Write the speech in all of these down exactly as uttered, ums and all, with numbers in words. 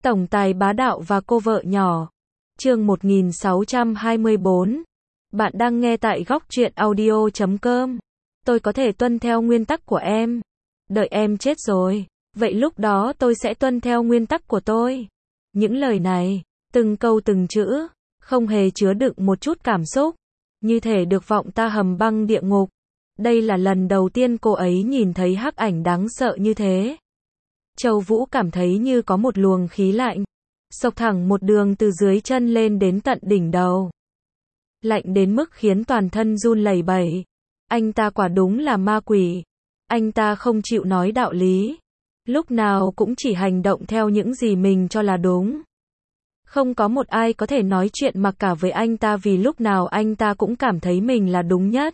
Tổng tài bá đạo và cô vợ nhỏ. Chương một nghìn sáu trăm hai mươi bốn. Bạn đang nghe tại góc truyện audio chấm com. Tôi có thể tuân theo nguyên tắc của em. Đợi em chết rồi, vậy lúc đó tôi sẽ tuân theo nguyên tắc của tôi. Những lời này, từng câu từng chữ, không hề chứa đựng một chút cảm xúc, như thể được vọng ta hầm băng địa ngục. Đây là lần đầu tiên cô ấy nhìn thấy hắc ảnh đáng sợ như thế. Châu Vũ cảm thấy như có một luồng khí lạnh xộc thẳng một đường từ dưới chân lên đến tận đỉnh đầu. Lạnh đến mức khiến toàn thân run lẩy bẩy. Anh ta quả đúng là ma quỷ. Anh ta không chịu nói đạo lý. Lúc nào cũng chỉ hành động theo những gì mình cho là đúng. Không có một ai có thể nói chuyện mặc cả với anh ta vì lúc nào anh ta cũng cảm thấy mình là đúng nhất.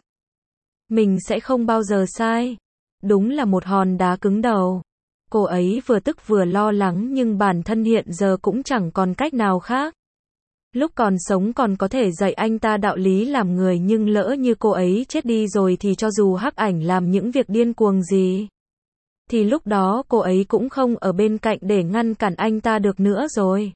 Mình sẽ không bao giờ sai. Đúng là một hòn đá cứng đầu. Cô ấy vừa tức vừa lo lắng nhưng bản thân hiện giờ cũng chẳng còn cách nào khác. Lúc còn sống còn có thể dạy anh ta đạo lý làm người nhưng lỡ như cô ấy chết đi rồi thì cho dù hắc ảnh làm những việc điên cuồng gì, thì lúc đó cô ấy cũng không ở bên cạnh để ngăn cản anh ta được nữa rồi.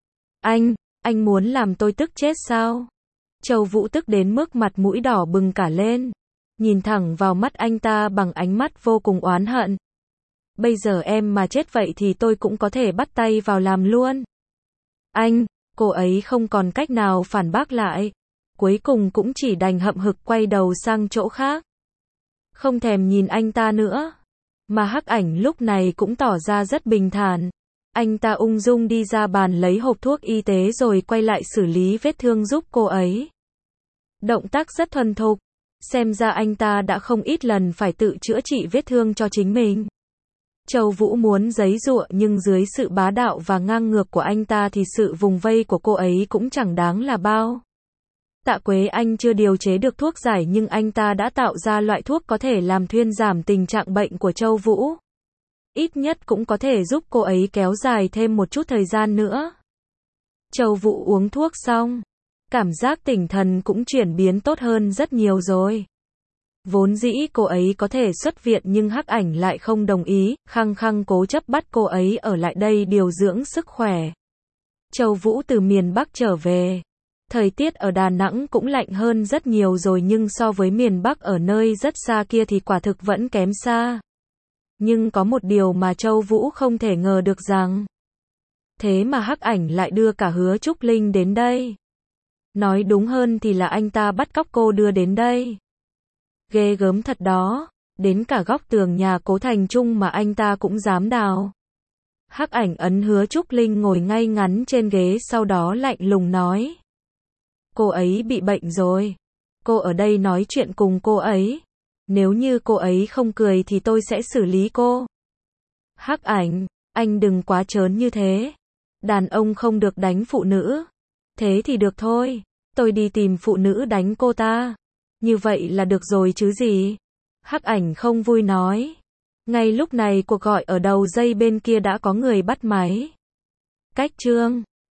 Anh, anh muốn làm tôi tức chết sao? Châu Vũ tức đến mức mặt mũi đỏ bừng cả lên. Nhìn thẳng vào mắt anh ta bằng ánh mắt vô cùng oán hận. Bây giờ em mà chết vậy thì tôi cũng có thể bắt tay vào làm luôn. Anh, cô ấy không còn cách nào phản bác lại. Cuối cùng cũng chỉ đành hậm hực quay đầu sang chỗ khác. Không thèm nhìn anh ta nữa. Mà hắc ảnh lúc này cũng tỏ ra rất bình thản. Anh ta ung dung đi ra bàn lấy hộp thuốc y tế rồi quay lại xử lý vết thương giúp cô ấy. Động tác rất thuần thục. Xem ra anh ta đã không ít lần phải tự chữa trị vết thương cho chính mình. Châu Vũ muốn giấy giụa nhưng dưới sự bá đạo và ngang ngược của anh ta thì sự vùng vây của cô ấy cũng chẳng đáng là bao. Tạ Quế Anh chưa điều chế được thuốc giải nhưng anh ta đã tạo ra loại thuốc có thể làm thuyên giảm tình trạng bệnh của Châu Vũ. Ít nhất cũng có thể giúp cô ấy kéo dài thêm một chút thời gian nữa. Châu Vũ uống thuốc xong, cảm giác tinh thần cũng chuyển biến tốt hơn rất nhiều rồi. Vốn dĩ cô ấy có thể xuất viện nhưng hắc ảnh lại không đồng ý, khăng khăng cố chấp bắt cô ấy ở lại đây điều dưỡng sức khỏe. Châu Vũ từ miền Bắc trở về. Thời tiết ở Đà Nẵng cũng lạnh hơn rất nhiều rồi nhưng so với miền Bắc ở nơi rất xa kia thì quả thực vẫn kém xa. Nhưng có một điều mà Châu Vũ không thể ngờ được rằng, thế mà hắc ảnh lại đưa cả Hứa Trúc Linh đến đây. Nói đúng hơn thì là anh ta bắt cóc cô đưa đến đây. Ghê gớm thật đó, đến cả góc tường nhà Cố Thành Trung mà anh ta cũng dám đào. Hắc ảnh ấn Hứa Trúc Linh ngồi ngay ngắn trên ghế sau đó lạnh lùng nói. Cô ấy bị bệnh rồi. Cô ở đây nói chuyện cùng cô ấy. Nếu như cô ấy không cười thì tôi sẽ xử lý cô. Hắc ảnh, anh đừng quá trớn như thế. Đàn ông không được đánh phụ nữ. Thế thì được thôi, tôi đi tìm phụ nữ đánh cô ta. Như vậy là được rồi chứ gì? Hắc ảnh không vui nói. Ngay lúc này cuộc gọi ở đầu dây bên kia đã có người bắt máy. Cách Trương,